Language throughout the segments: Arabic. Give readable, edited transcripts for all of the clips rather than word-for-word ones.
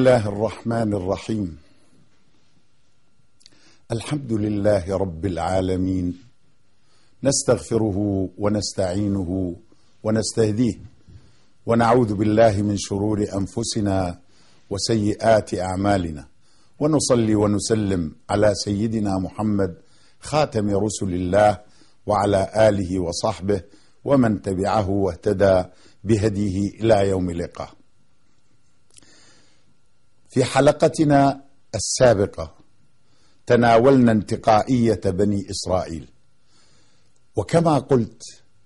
الله الرحمن الرحيم. الحمد لله رب العالمين، نستغفره ونستعينه ونستهديه، ونعوذ بالله من شرور أنفسنا وسيئات أعمالنا، ونصلي ونسلم على سيدنا محمد خاتم رسل الله وعلى آله وصحبه ومن تبعه واهتدى بهديه إلى يوم اللقاء. في حلقتنا السابقة تناولنا انتقائية بني إسرائيل، وكما قلت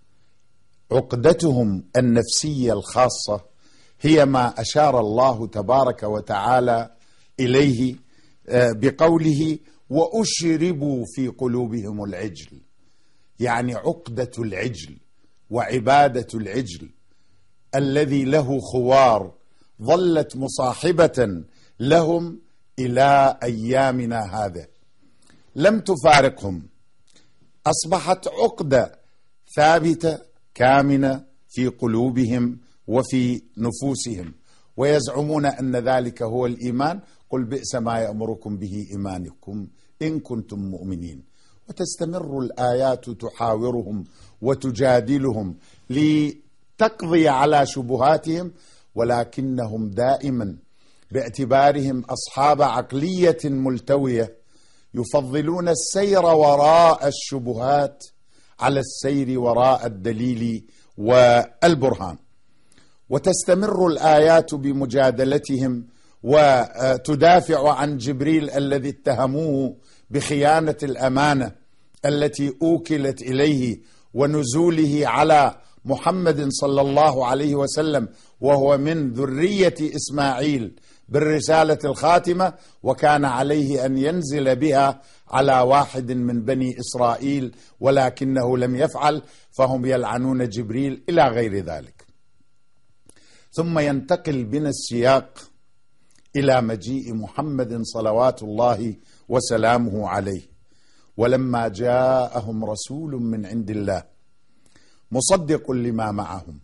عقدتهم النفسية الخاصة هي ما أشار الله تبارك وتعالى إليه بقوله وأشربوا في قلوبهم العجل، يعني عقدة العجل وعبادة العجل الذي له خوار ظلت مصاحبة لهم إلى أيامنا هذا، لم تفارقهم، أصبحت عقدة ثابتة كامنة في قلوبهم وفي نفوسهم، ويزعمون أن ذلك هو الإيمان. قل بئس ما يأمركم به إيمانكم إن كنتم مؤمنين. وتستمر الآيات تحاورهم وتجادلهم لتقضي على شبهاتهم، ولكنهم دائما باعتبارهم أصحاب عقلية ملتوية يفضلون السير وراء الشبهات على السير وراء الدليل والبرهان. وتستمر الآيات بمجادلتهم وتدافع عن جبريل الذي اتهموه بخيانة الأمانة التي أوكلت إليه، ونزوله على محمد صلى الله عليه وسلم وهو من ذرية إسماعيل بالرسالة الخاتمة، وكان عليه أن ينزل بها على واحد من بني إسرائيل ولكنه لم يفعل، فهم يلعنون جبريل إلى غير ذلك. ثم ينتقل بنا السياق إلى مجيء محمد صلوات الله وسلامه عليه. ولما جاءهم رسول من عند الله مصدق لما معهم،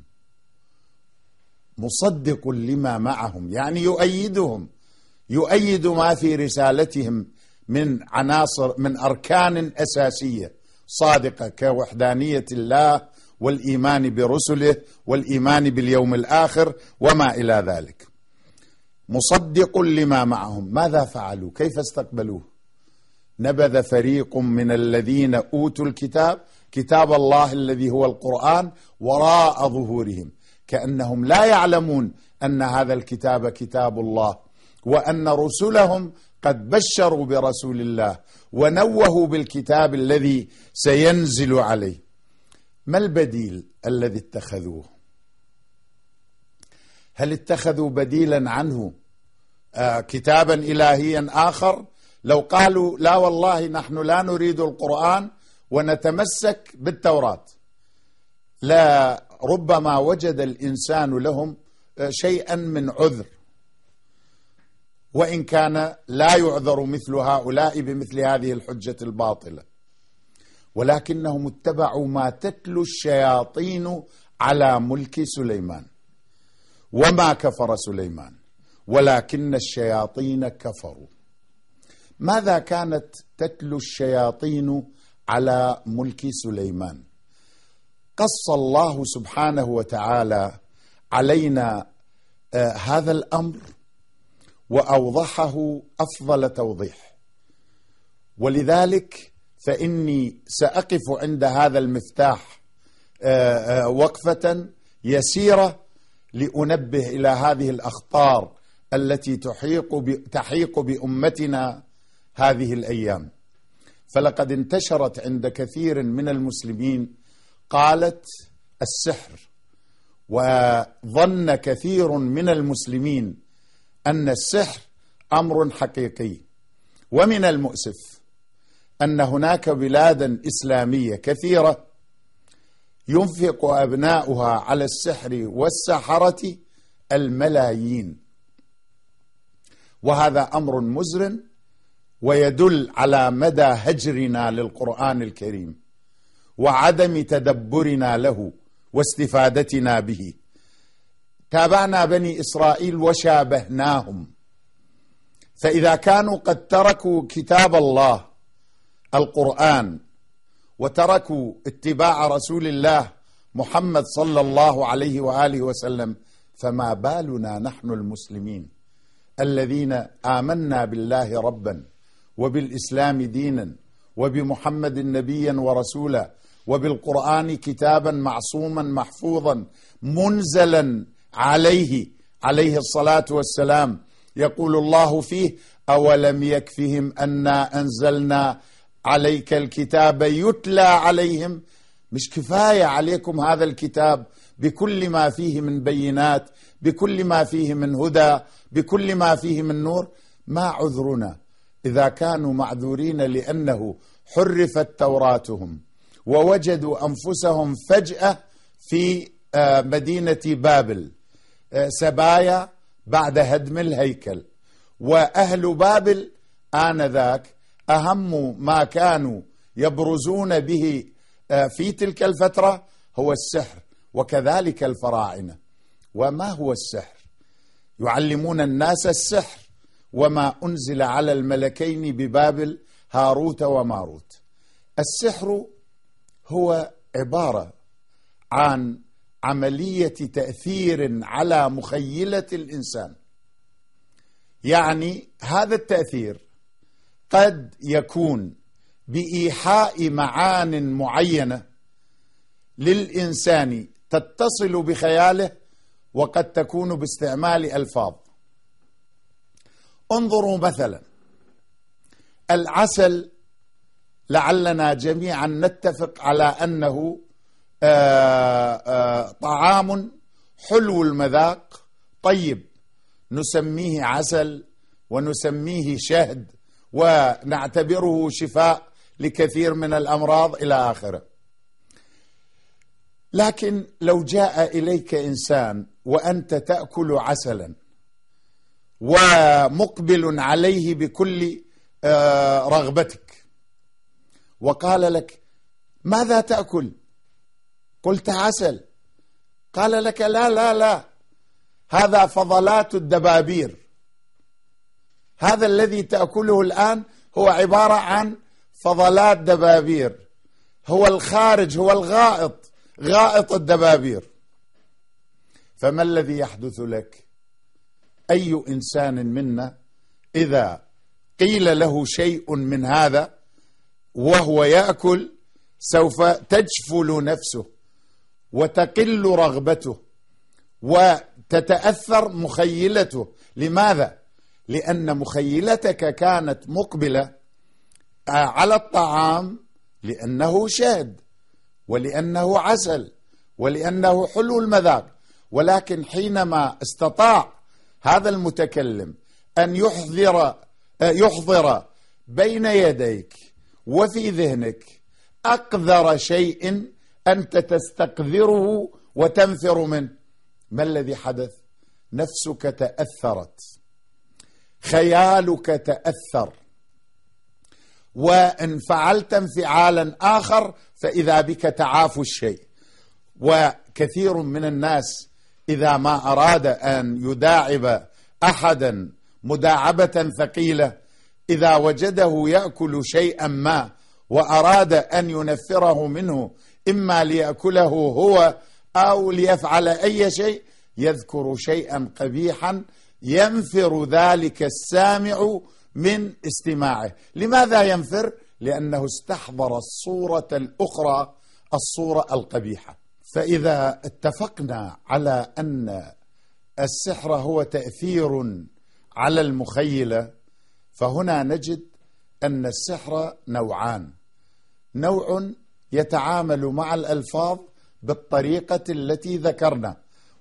مصدق لما معهم يعني يؤيدهم، يؤيد ما في رسالتهم من عناصر من أركان أساسية صادقة كوحدانية الله والإيمان برسله والإيمان باليوم الآخر وما إلى ذلك. مصدق لما معهم، ماذا فعلوا؟ كيف استقبلوه؟ نبذ فريق من الذين أوتوا الكتاب، كتاب الله الذي هو القرآن، وراء ظهورهم، كأنهم لا يعلمون أن هذا الكتاب كتاب الله، وأن رسلهم قد بشروا برسول الله ونوهوا بالكتاب الذي سينزل عليه. ما البديل الذي اتخذوه؟ هل اتخذوا بديلا عنه كتابا إلهيا آخر؟ لو قالوا لا والله نحن لا نريد القرآن ونتمسك بالتوراة، لا ربما وجد الإنسان لهم شيئا من عذر، وإن كان لا يعذر مثل هؤلاء بمثل هذه الحجة الباطلة، ولكنهم اتبعوا ما تتلو الشياطين على ملك سليمان. وما كفر سليمان ولكن الشياطين كفروا. ماذا كانت تتلو الشياطين على ملك سليمان؟ قص الله سبحانه وتعالى علينا هذا الأمر وأوضحه أفضل توضيح، ولذلك فإني سأقف عند هذا المفتاح وقفة يسيرة لأنبه إلى هذه الأخطار التي تحيق بأمتنا هذه الأيام. فلقد انتشرت عند كثير من المسلمين قالت السحر، وظن كثير من المسلمين أن السحر أمر حقيقي. ومن المؤسف أن هناك بلادا إسلامية كثيرة ينفق أبناؤها على السحر والسحرة الملايين، وهذا أمر مزر ويدل على مدى هجرنا للقرآن الكريم وعدم تدبرنا له واستفادتنا به. تابعنا بني إسرائيل وشابهناهم فإذا كانوا قد تركوا كتاب الله القرآن وتركوا اتباع رسول الله محمد صلى الله عليه وآله وسلم، فما بالنا نحن المسلمين الذين آمنا بالله ربا وبالإسلام دينا وبمحمد نبيا ورسولا وبالقرآن كتابا معصوما محفوظا منزلا عليه الصلاة والسلام، يقول الله فيه: أولم يكفهم أنا أنزلنا عليك الكتاب يتلى عليهم. مش كفاية عليكم هذا الكتاب بكل ما فيه من بينات، بكل ما فيه من هدى، بكل ما فيه من نور؟ ما عذرنا إذا كانوا معذورين لأنه حرفت توراتهم ووجدوا أنفسهم فجأة في مدينة بابل سبايا بعد هدم الهيكل، وأهل بابل آنذاك أهم ما كانوا يبرزون به في تلك الفترة هو السحر، وكذلك الفراعنة. وما هو السحر؟ يعلمون الناس السحر وما أنزل على الملكين ببابل هاروت وماروت. السحر هو عبارة عن عملية تأثير على مخيلة الإنسان. يعني هذا التأثير قد يكون بإيحاء معان معينة للإنسان تتصل بخياله، وقد تكون باستعمال ألفاظ. انظروا مثلا العسل، لعلنا جميعا نتفق على أنه طعام حلو المذاق طيب، نسميه عسل ونسميه شهد ونعتبره شفاء لكثير من الأمراض إلى آخره. لكن لو جاء إليك إنسان وأنت تأكل عسلا ومقبل عليه بكل رغبتك وقال لك: ماذا تأكل؟ قلت: عسل. قال لك: لا لا لا، هذا فضلات الدبابير، هذا الذي تأكله الآن هو عبارة عن فضلات دبابير، هو الخارج، هو الغائط، غائط الدبابير. فما الذي يحدث لك؟ أي إنسان منا إذا قيل له شيء من هذا وهو يأكل سوف تجفل نفسه وتقل رغبته وتتأثر مخيلته. لماذا؟ لأن مخيلتك كانت مقبلة على الطعام لأنه شهد ولأنه عسل ولأنه حلو المذاق، ولكن حينما استطاع هذا المتكلم أن يحضر بين يديك وفي ذهنك أقذر شيء أنت تستقذره وتنفر منه، ما الذي حدث؟ نفسك تأثرت، خيالك تأثر، وإن فعلت انفعالا آخر فإذا بك تعافى الشيء. وكثير من الناس إذا ما أراد أن يداعب أحدا مداعبة ثقيلة، إذا وجده يأكل شيئا ما وأراد أن ينفره منه، إما ليأكله هو أو ليفعل أي شيء، يذكر شيئا قبيحا ينفر ذلك السامع من استماعه. لماذا ينفر؟ لأنه استحضر الصورة الأخرى، الصورة القبيحة. فإذا اتفقنا على أن السحر هو تأثير على المخيلة، فهنا نجد أن السحر نوعان: نوع يتعامل مع الألفاظ بالطريقة التي ذكرنا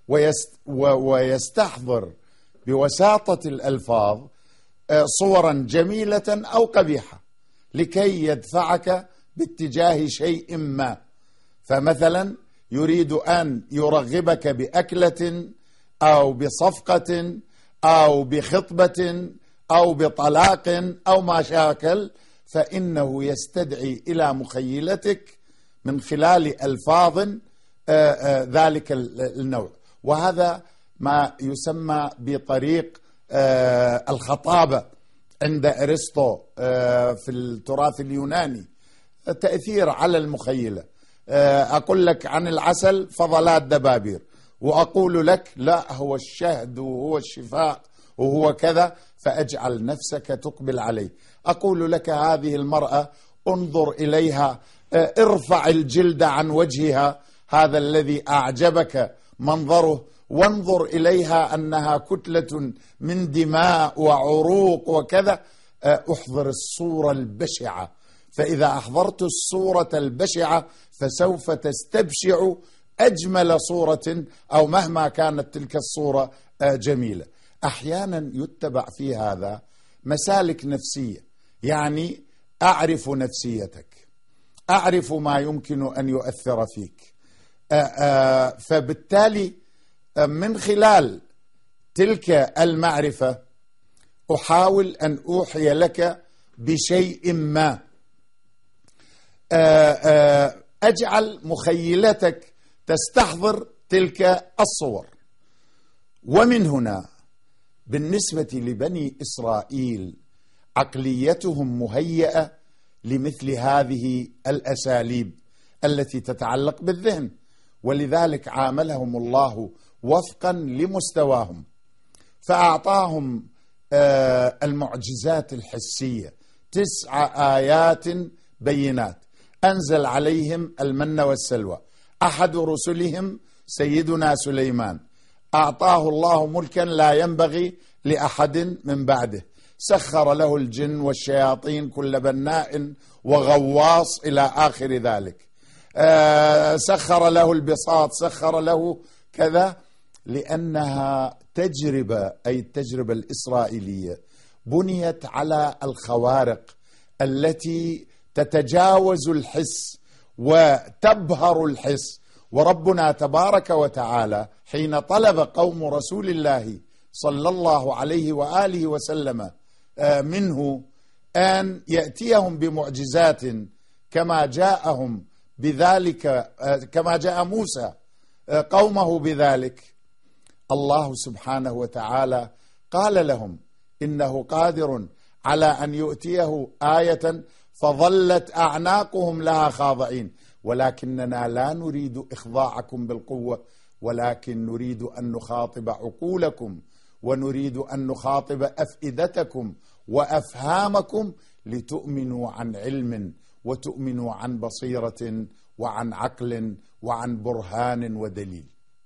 ويستحضر بوساطة الألفاظ صورا جميلة أو قبيحة لكي يدفعك باتجاه شيء ما. فمثلا يريد أن يرغبك بأكلة أو بصفقة أو بخطبة أو بطلاق أو ما شاكل، فإنه يستدعي إلى مخيلتك من خلال ألفاظ ذلك النوع، وهذا ما يسمى بطريق الخطابة عند أرسطو في التراث اليوناني تأثير على المخيلة. أقول لك عن العسل فضلات دبابير، وأقول لك لا هو الشهد وهو الشفاء وهو كذا، فأجعل نفسك تقبل عليه. أقول لك هذه المرأة انظر إليها، ارفع الجلد عن وجهها هذا الذي أعجبك منظره، وانظر إليها أنها كتلة من دماء وعروق وكذا، أحضر الصورة البشعة، فإذا أحضرت الصورة البشعة فسوف تستبشع أجمل صورة أو مهما كانت تلك الصورة جميلة. أحيانا يتبع في هذا مسالك نفسية، يعني أعرف نفسيتك، أعرف ما يمكن أن يؤثر فيك، فبالتالي من خلال تلك المعرفة أحاول أن أوحي لك بشيء ما، أجعل مخيلتك تستحضر تلك الصور. ومن هنا بالنسبة لبني إسرائيل عقليتهم مهيئة لمثل هذه الأساليب التي تتعلق بالذهن، ولذلك عاملهم الله وفقا لمستواهم، فأعطاهم المعجزات الحسية 9 آيات بينات، أنزل عليهم المن والسلوى. أحد رسلهم سيدنا سليمان أعطاه الله ملكا لا ينبغي لأحد من بعده، سخر له الجن والشياطين كل بناء وغواص إلى آخر ذلك، سخر له البساط، سخر له كذا، لأنها تجربة، أي التجربة الإسرائيلية بنيت على الخوارق التي تتجاوز الحس وتبهر الحس. وربنا تبارك وتعالى حين طلب قوم رسول الله صلى الله عليه وآله وسلم منه أن يأتيهم بمعجزات كما جاءهم بذلك، كما جاء موسى قومه بذلك، الله سبحانه وتعالى قال لهم إنه قادر على أن يؤتيه آية فظلت أعناقهم لها خاضعين، ولكننا لا نريد إخضاعكم بالقوة، ولكن نريد أن نخاطب عقولكم، ونريد أن نخاطب أفئدتكم وأفهامكم لتؤمنوا عن علم، وتؤمنوا عن بصيرة وعن عقل وعن برهان ودليل.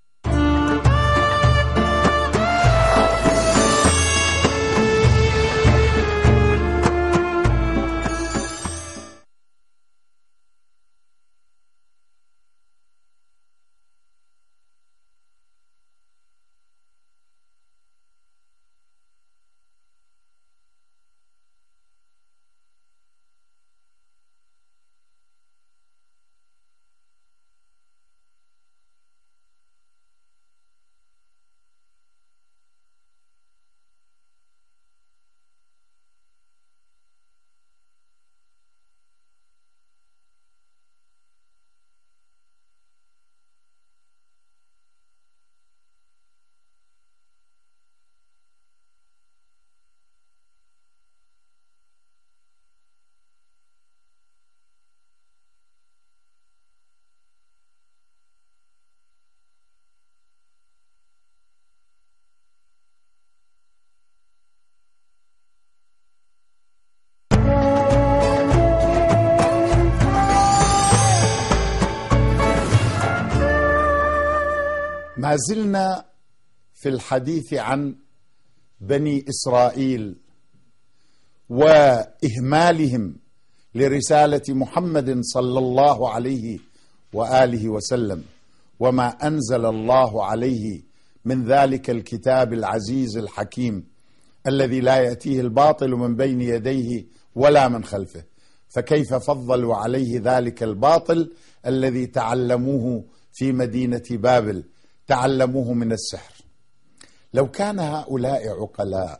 ما زلنا في الحديث عن بني إسرائيل وإهمالهم لرسالة محمد صلى الله عليه وآله وسلم، وما أنزل الله عليه من ذلك الكتاب العزيز الحكيم الذي لا يأتيه الباطل من بين يديه ولا من خلفه، فكيف فضلوا عليه ذلك الباطل الذي تعلموه في مدينة بابل، تعلموه من السحر. لو كان هؤلاء عقلاء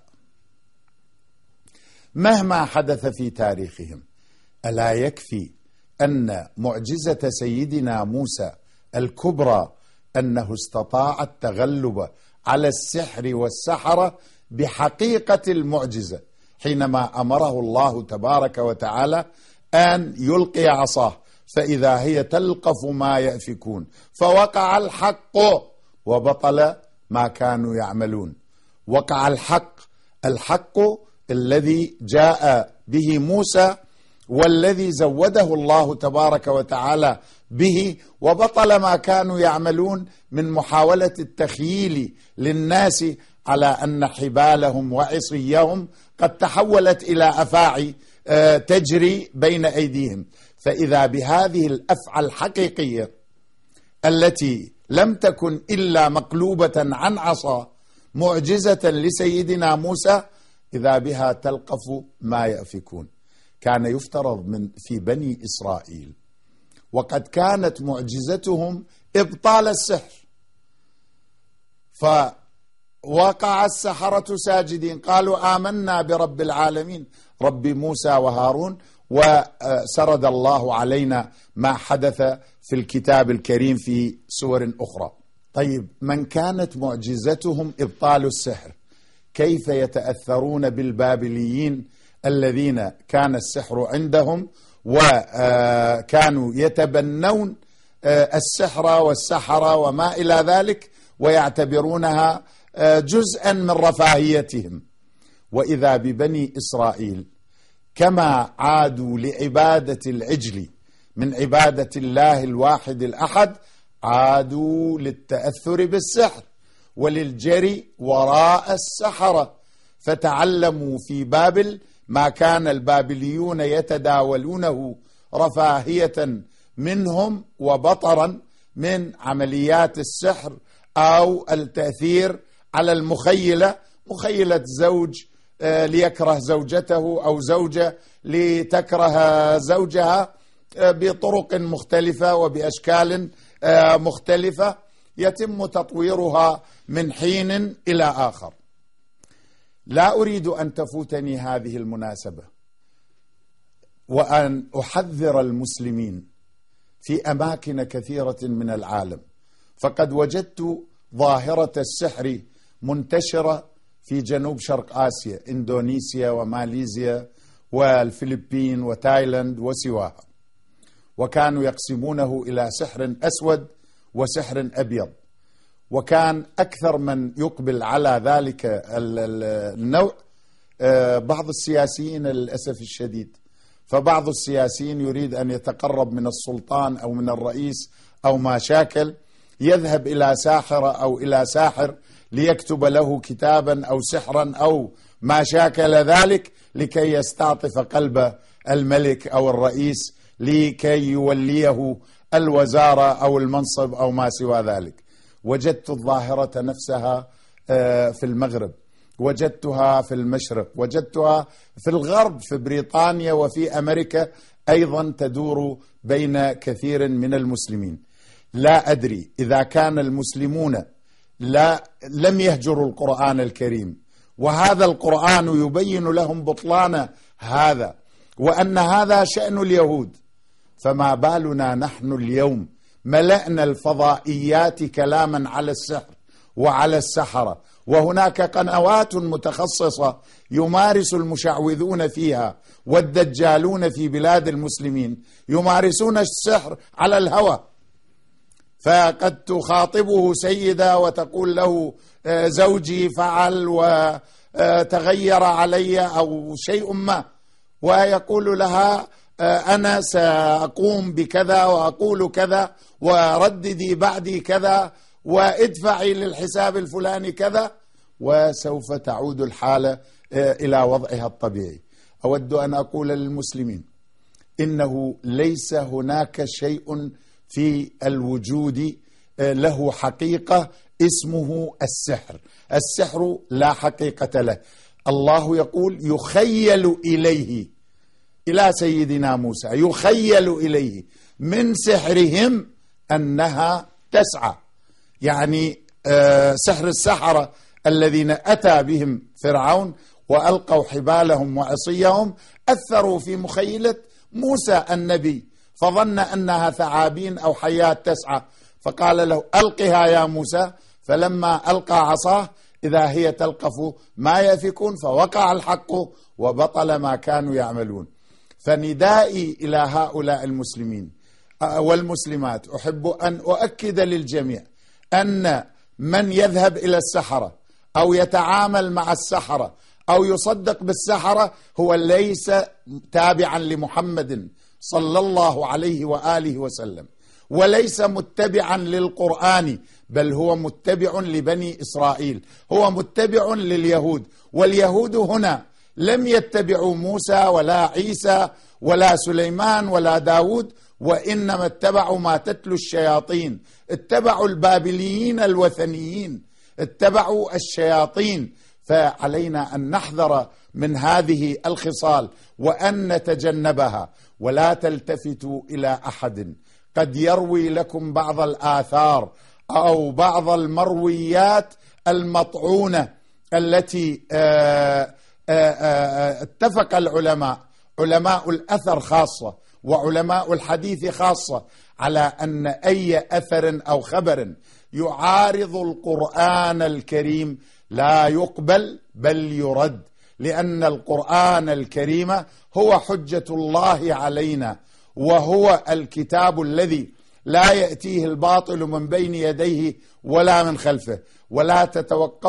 مهما حدث في تاريخهم، ألا يكفي أن معجزة سيدنا موسى الكبرى أنه استطاع التغلب على السحر والسحرة بحقيقة المعجزة، حينما أمره الله تبارك وتعالى أن يلقي عصاه، فإذا هي تلقف ما يأفكون، فوقع الحق وبطل ما كانوا يعملون. وقع الحق الذي جاء به موسى والذي زوده الله تبارك وتعالى به، وبطل ما كانوا يعملون من محاولة التخييل للناس على أن حبالهم وعصيهم قد تحولت إلى أفاعي تجري بين أيديهم. فإذا بهذه الأفعى الحقيقية التي لم تكن إلا مقلوبة عن عصا معجزة لسيدنا موسى، إذا بها تلقف ما يأفكون. كان يفترض في بني إسرائيل، وقد كانت معجزتهم إبطال السحر، فوقع السحرة ساجدين قالوا آمنا برب العالمين رب موسى وهارون، وسرد الله علينا ما حدث في الكتاب الكريم في سور أخرى. طيب، من كانت معجزتهم إبطال السحر، كيف يتأثرون بالبابليين الذين كان السحر عندهم وكانوا يتبنون السحر والسحرة وما إلى ذلك ويعتبرونها جزءا من رفاهيتهم؟ وإذا ببني إسرائيل كما عادوا لعبادة العجل من عبادة الله الواحد الأحد، عادوا للتأثر بالسحر وللجري وراء السحرة، فتعلموا في بابل ما كان البابليون يتداولونه رفاهية منهم وبطرا من عمليات السحر أو التأثير على المخيلة، مخيلة زوج ليكره زوجته أو زوجة لتكره زوجها بطرق مختلفة وبأشكال مختلفة يتم تطويرها من حين إلى آخر. لا أريد أن تفوتني هذه المناسبة وأن أحذر المسلمين في أماكن كثيرة من العالم، فقد وجدت ظاهرة السحر منتشرة في جنوب شرق آسيا، إندونيسيا وماليزيا والفلبين وتايلاند وسواها، وكانوا يقسمونه إلى سحر أسود وسحر أبيض، وكان أكثر من يقبل على ذلك النوع بعض السياسيين للأسف الشديد. فبعض السياسيين يريد أن يتقرب من السلطان أو من الرئيس أو ما شاكل، يذهب إلى ساحرة أو إلى ساحر ليكتب له كتابا أو سحرا أو ما شاكل ذلك لكي يستعطف قلب الملك أو الرئيس لكي يوليه الوزارة أو المنصب أو ما سوى ذلك. وجدت الظاهرة نفسها في المغرب، وجدتها في المشرق، وجدتها في الغرب في بريطانيا وفي أمريكا أيضا تدور بين كثير من المسلمين. لا أدري إذا كان المسلمون لم يهجروا القرآن الكريم، وهذا القرآن يبين لهم بطلان هذا وأن هذا شأن اليهود، فما بالنا نحن اليوم ملأنا الفضائيات كلاما على السحر وعلى السحرة، وهناك قنوات متخصصة يمارس المشعوذون فيها والدجالون في بلاد المسلمين يمارسون السحر على الهوى. فقد تخاطبه سيدة وتقول له زوجي فعل وتغير علي أو شيء ما، ويقول لها أنا سأقوم بكذا وأقول كذا ورددي بعدي كذا وادفعي للحساب الفلاني كذا، وسوف تعود الحالة إلى وضعها الطبيعي. أود أن أقول للمسلمين إنه ليس هناك شيء في الوجود له حقيقة اسمه السحر. السحر لا حقيقة له. الله يقول يخيل إليه، إلى سيدنا موسى يخيل إليه من سحرهم أنها تسعى، يعني سحر السحرة الذين أتى بهم فرعون وألقوا حبالهم وعصيهم أثروا في مخيلة موسى النبي، فظن أنها ثعابين أو حيات تسعى، فقال له ألقها يا موسى، فلما ألقى عصاه إذا هي تلقف ما يأفكون فوقع الحق وبطل ما كانوا يعملون. فندائي إلى هؤلاء المسلمين والمسلمات، أحب أن أؤكد للجميع أن من يذهب إلى السحرة أو يتعامل مع السحرة أو يصدق بالسحرة هو ليس تابعا لمحمد صلى الله عليه وآله وسلم، وليس متبعا للقرآن، بل هو متبع لبني إسرائيل، هو متبع لليهود. واليهود هنا لم يتبعوا موسى ولا عيسى ولا سليمان ولا داود، وإنما اتبعوا ما تتلو الشياطين، اتبعوا البابليين الوثنيين، اتبعوا الشياطين. فعلينا أن نحذر من هذه الخصال وأن نتجنبها، ولا تلتفتوا إلى أحد قد يروي لكم بعض الآثار أو بعض المرويات المطعونة التي اتفق العلماء، علماء الأثر خاصة وعلماء الحديث خاصة، على أن أي أثر أو خبر يعارض القرآن الكريم لا يقبل بل يرد، لأن القرآن الكريم هو حجة الله علينا، وهو الكتاب الذي لا يأتيه الباطل من بين يديه ولا من خلفه، ولا تتوقف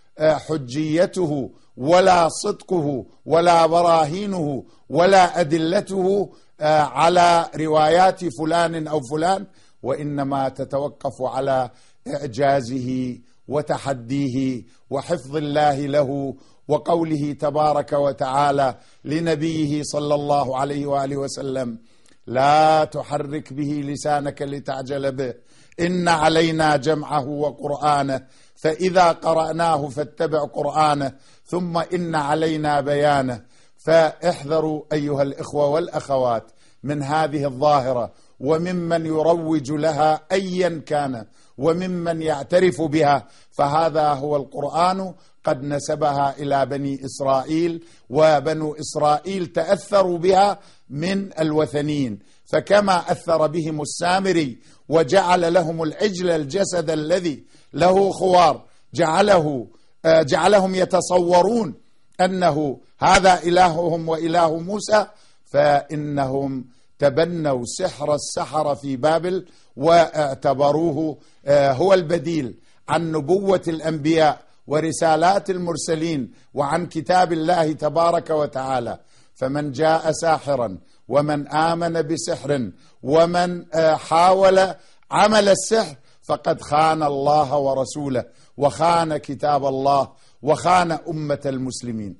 حجيته ولا صدقه ولا براهينه ولا أدلته على روايات فلان أو فلان، وإنما تتوقف على إعجازه وتحديه وحفظ الله له، وقوله تبارك وتعالى لنبيه صلى الله عليه وآله وسلم: لا تحرك به لسانك لتعجل به، إن علينا جمعه وقرآنه، فإذا قرأناه فاتبع قرآنه، ثم إن علينا بيانه. فاحذروا أيها الإخوة والأخوات من هذه الظاهرة، وممن يروج لها أيا كان، وممن يعترف بها، فهذا هو القرآن قد نسبها إلى بني إسرائيل، وبنو إسرائيل تأثروا بها من الوثنيين، فكما أثر بهم السامري وجعل لهم العجل الجسد الذي له خوار، جعلهم يتصورون أنه هذا إلههم وإله موسى، فإنهم تبنوا سحر السحرة في بابل واعتبروه هو البديل عن نبوة الأنبياء ورسالات المرسلين وعن كتاب الله تبارك وتعالى. فمن جاء ساحرا ومن آمن بسحر ومن حاول عمل السحر فقد خان الله ورسوله، وخان كتاب الله، وخان أمة المسلمين.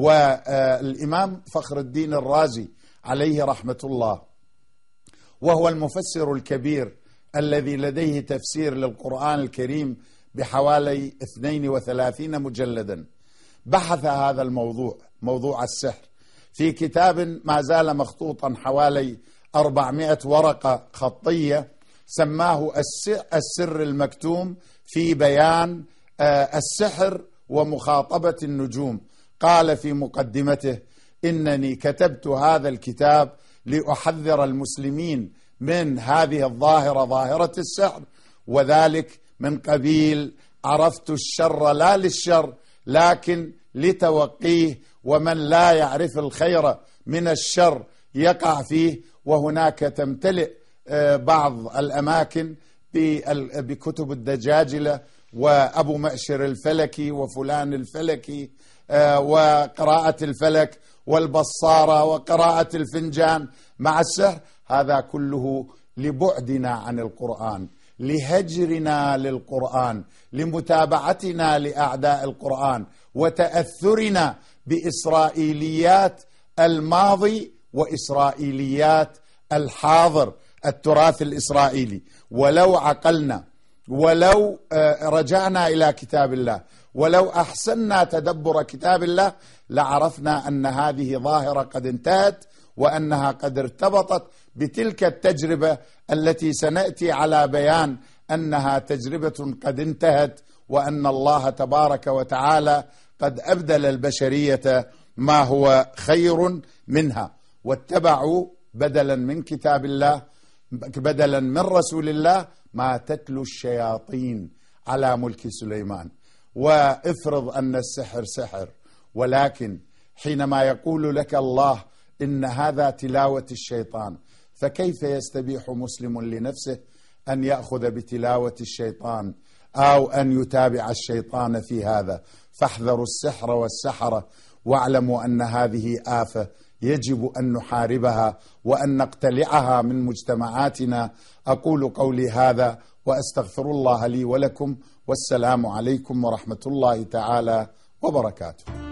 والإمام فخر الدين الرازي عليه رحمة الله، وهو المفسر الكبير الذي لديه تفسير للقرآن الكريم بحوالي 32 مجلدا، بحث هذا الموضوع، موضوع السحر، في كتاب ما زال مخطوطا حوالي 400 ورقة خطية، سماه السر المكتوم في بيان السحر ومخاطبة النجوم. قال في مقدمته: إنني كتبت هذا الكتاب لأحذر المسلمين من هذه الظاهرة، ظاهرة السحر، وذلك من قبيل عرفت الشر لا للشر لكن لتوقيه، ومن لا يعرف الخير من الشر يقع فيه. وهناك تمتلئ بعض الأماكن بكتب الدجاجلة وأبو مأشر الفلكي وفلان الفلكي وقراءة الفلك والبصارة وقراءة الفنجان مع السحر. هذا كله لبعدنا عن القرآن، لهجرنا للقرآن، لمتابعتنا لأعداء القرآن، وتأثرنا بإسرائيليات الماضي وإسرائيليات الحاضر، التراث الإسرائيلي. ولو عقلنا، ولو رجعنا إلى كتاب الله، ولو أحسننا تدبر كتاب الله، لعرفنا أن هذه ظاهرة قد انتهت، وأنها قد ارتبطت بتلك التجربة التي سنأتي على بيان أنها تجربة قد انتهت، وأن الله تبارك وتعالى قد أبدل البشرية ما هو خير منها، واتبعوا بدلا من كتاب الله، بدلا من رسول الله، ما تتلو الشياطين على ملك سليمان. وافرض أن السحر سحر، ولكن حينما يقول لك الله إن هذا تلاوة الشيطان، فكيف يستبيح مسلم لنفسه أن يأخذ بتلاوة الشيطان أو أن يتابع الشيطان في هذا؟ فاحذروا السحر والسحرة، واعلموا أن هذه آفة يجب أن نحاربها وأن نقتلعها من مجتمعاتنا. أقول قولي هذا وأستغفر الله لي ولكم، والسلام عليكم ورحمة الله تعالى وبركاته.